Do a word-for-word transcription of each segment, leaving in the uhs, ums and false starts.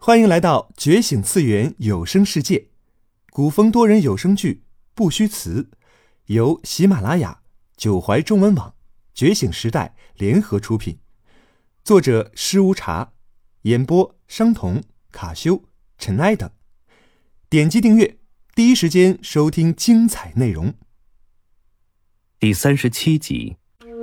欢迎来到觉醒次元有声世界，古风多人有声剧《不虚词》，由喜马拉雅、九怀中文网、觉醒时代联合出品，作者施无茶，演播商童、卡修、尘埃等。点击订阅，第一时间收听精彩内容。 第三十七集。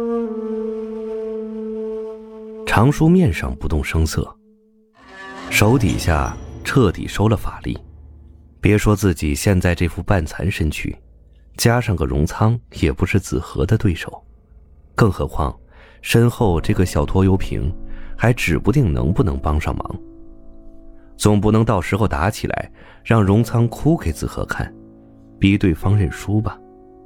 常叔面上不动声色，手底下彻底收了法力。别说自己现在这副半残身躯，加上个荣仓也不是子和的对手，更何况身后这个小拖油瓶还指不定能不能帮上忙。总不能到时候打起来让荣仓哭给子和看，逼对方认输吧。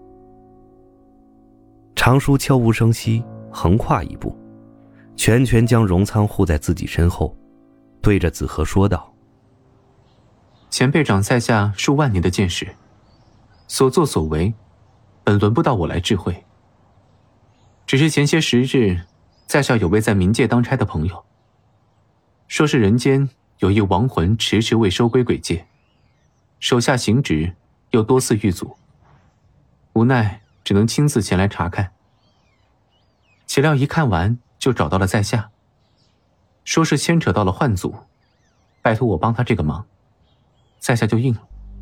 常叔悄无声息横跨一步，全权将荣仓护在自己身后，对着子和说道： 前辈长在下数万年的见识，所作所为本轮不到我来智慧，只是前些时日在下有位在冥界当差的朋友，说是人间有一亡魂迟迟未收归鬼界，手下行职又多次遇阻，无奈只能亲自前来查看。岂料一看完就找到了在下，说是牵扯到了幻族，拜托我帮他这个忙，在下就应了。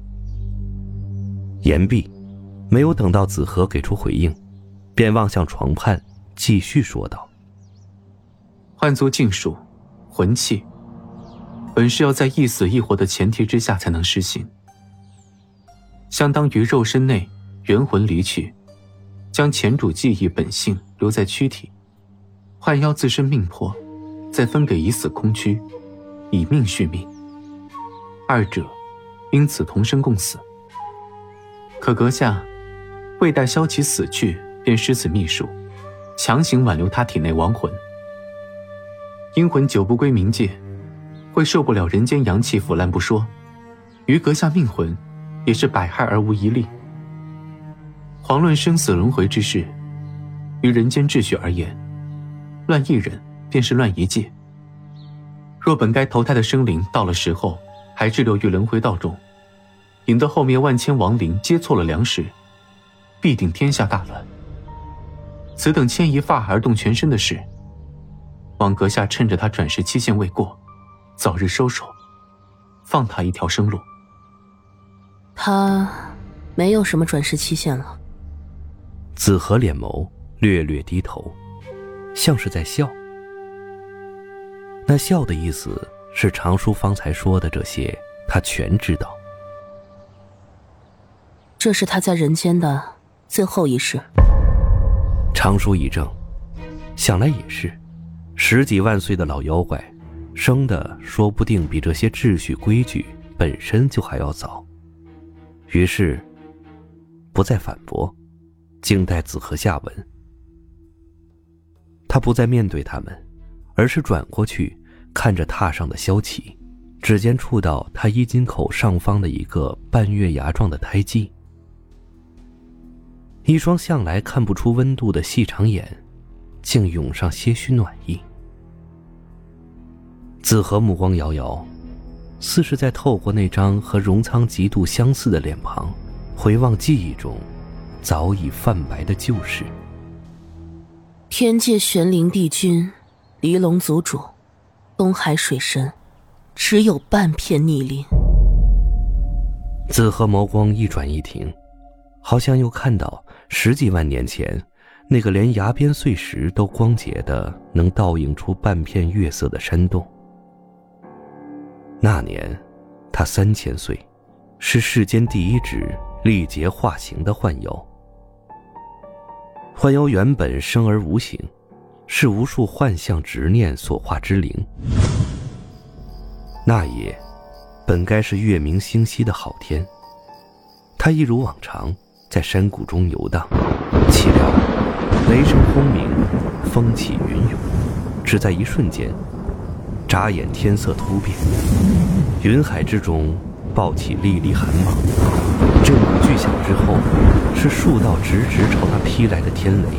言毕，没有等到子和给出回应，便望向床畔继续说道： 幻族禁术魂器本是要在一死一活的前提之下才能施行，相当于肉身内元魂离去，将前主记忆本性留在躯体，幻妖自身命魄再分给已死空躯，以命续命，二者因此同生共死。可阁下未待萧其死去便施此秘术，强行挽留他体内亡魂，阴魂久不归冥界，会受不了人间阳气腐烂不说，于阁下命魂也是百害而无一利。遑论生死轮回之事，于人间秩序而言，乱一人便是乱一界。若本该投胎的生灵到了时候还滞留于轮回道中，引得后面万千亡灵接错了良时，必定天下大乱。此等牵一发而动全身的事，望阁下趁着他转世期限未过，早日收手，放他一条生路。 他没有什么转世期限了。 子和脸眸略略低头，像是在笑。那笑的意思是常叔方才说的这些他全知道。 这是他在人间的最后一世。 常叔一怔，想来也是，十几万岁的老妖怪生的说不定比这些秩序规矩本身就还要早。于是不再反驳，静待子和下文。他不再面对他们，而是转过去看着榻上的萧启，指尖触到他衣襟口上方的一个半月牙状的胎记，一双向来看不出温度的细长眼竟涌上些许暖意。子和目光摇摇，似是在透过那张和荣仓极度相似的脸庞，回望记忆中早已泛白的旧事。 天界玄灵帝君，离龙族主，东海水神，只有半片逆鳞。 子和眸光一转一停，好像又看到十几万年前那个连崖边碎石都光洁的能倒映出半片月色的山洞。那年他三千岁，是世间第一只历劫化形的幻妖。幻妖原本生而无形，是无数幻象执念所化之灵。那夜本该是月明星稀的好天，他一如往常在山谷中游荡，岂料雷声轰鸣，风起云涌，只在一瞬间，眨眼天色突变，云海之中爆起沥沥寒芒，震鼓巨响之后，是数道直直朝他劈来的天雷。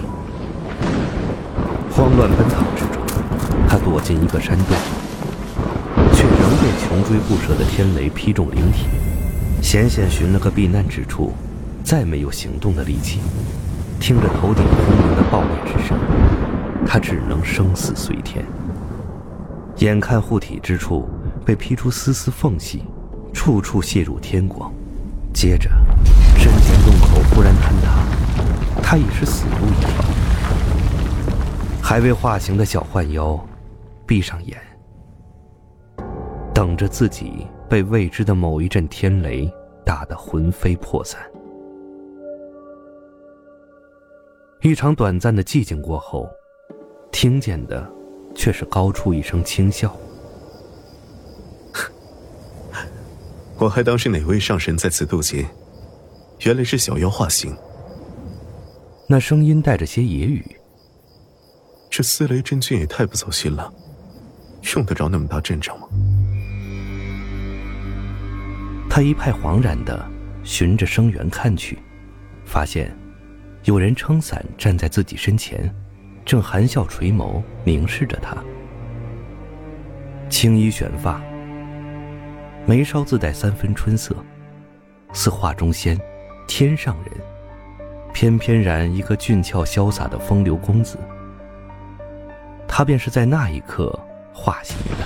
慌乱奔逃之中，他躲进一个山洞，却仍被囚穷追不舍的天雷劈中灵体，险险寻了个避难之处，再没有行动的力气。听着头顶轰鸣的爆裂之声，他只能生死随天。眼看护体之处被劈出丝丝缝隙，处处泄入天光，接着深间洞口忽然坍塌，他已是死路一条。还未化形的小幻妖闭上眼，等着自己被未知的某一阵天雷打得魂飞魄散。一场短暂的寂静过后，听见的却是高处一声轻笑。 我还当是哪位上神在此渡劫，原来是小妖化形。 那声音带着些野语。 这司雷真君也太不走心了，用得着那么大阵仗吗？ 他一派惶然地循着声源看去，发现有人撑伞站在自己身前，正含笑垂眸凝视着他。青衣卷发，眉梢自带三分春色，似画中仙，天上人，翩翩然一个俊俏潇洒的风流公子。他便是在那一刻化形的。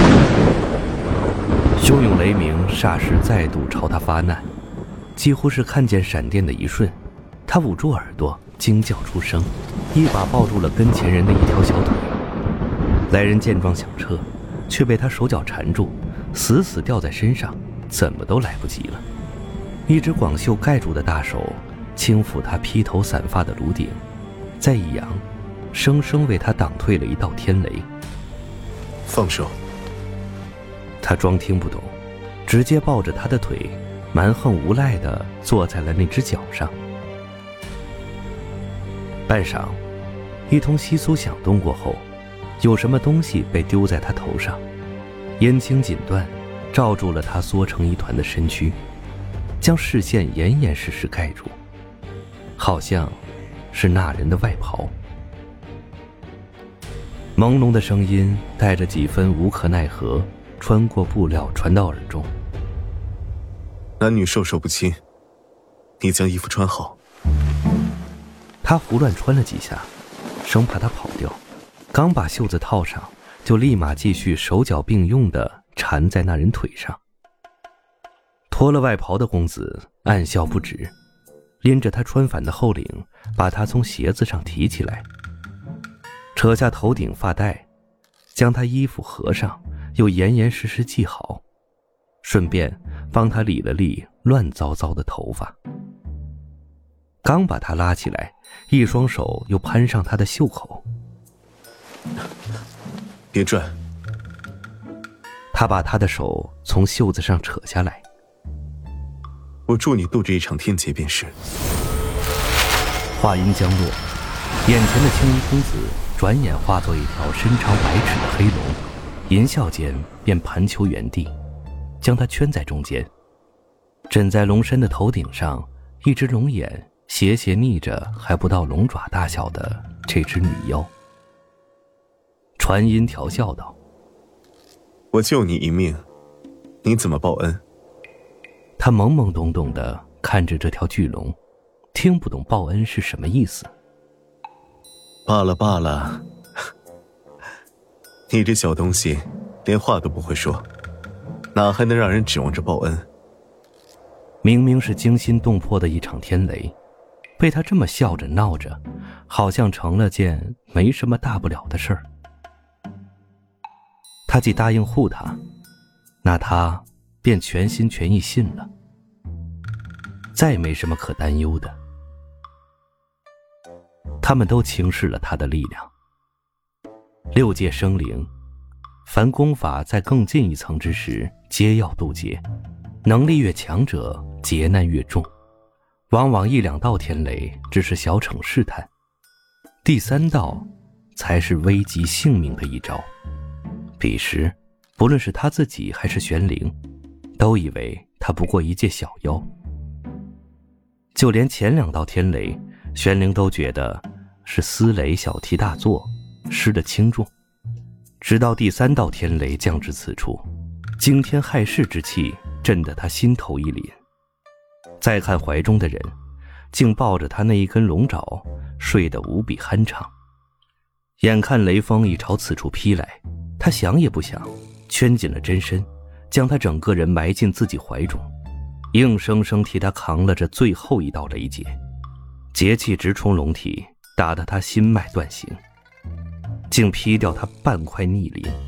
汹涌雷鸣霎时再度朝他发难，几乎是看见闪电的一瞬，他捂住耳朵惊叫出声，一把抱住了跟前人的一条小腿。来人见状想撤，却被他手脚缠住，死死吊在身上，怎么都来不及了。一只广袖盖住的大手轻抚他披头散发的颅顶，再一扬，生生为他挡退了一道天雷。 放手！ 他装听不懂，直接抱着他的腿，蛮横无赖地坐在了那只脚上。半晌，一通窸窣响动过后，有什么东西被丢在他头上，烟青锦缎罩住了他缩成一团的身躯，将视线严严实实盖住，好像是那人的外袍。朦胧的声音带着几分无可奈何，穿过布料传到耳中。 男女授受不亲，你将衣服穿好。 他胡乱穿了几下，生怕他跑掉，刚把袖子套上，就立马继续手脚并用地缠在那人腿上。脱了外袍的公子暗笑不止，拎着他穿反的后领，把他从鞋子上提起来，扯下头顶发带，将他衣服合上，又严严实实系好，顺便帮他理了理乱糟糟的头发。刚把他拉起来，一双手又攀上他的袖口。 别转！ 他把他的手从袖子上扯下来。 我助你度这一场天劫便是。 话音将落，眼前的青衣公子转眼化作一条身长百尺的黑龙，淫笑间便盘丘原地，将他圈在中间。枕在龙身的头顶上，一只龙眼斜斜睨着还不到龙爪大小的这只女妖。传音调笑道： 我救你一命，你怎么报恩？ 他懵懵懂懂地看着这条巨龙，听不懂报恩是什么意思。 罢了罢了，你这小东西连话都不会说，哪还能让人指望着报恩？ 明明是惊心动魄的一场天雷，被他这么笑着闹着，好像成了件没什么大不了的事儿。他既答应护他，那他便全心全意信了，再没什么可担忧的。他们都轻视了他的力量。六界生灵，凡功法在更进一层之时，皆要渡劫，能力越强者，劫难越重，往往一两道天雷只是小惩试探，第三道才是危及性命的一招。彼时不论是他自己还是玄灵，都以为他不过一介小妖。就连前两道天雷，玄灵都觉得是司雷小题大做，失了轻重。直到第三道天雷降至此处， 惊天骇世之气震得他心头一凛。再看怀中的人，竟抱着他那一根龙爪，睡得无比酣畅。眼看雷锋已朝此处劈来，他想也不想，圈紧了真身，将他整个人埋进自己怀中，硬生生替他扛了这最后一道雷劫。劫气直冲龙体，打得他心脉断行，竟劈掉他半块逆鳞。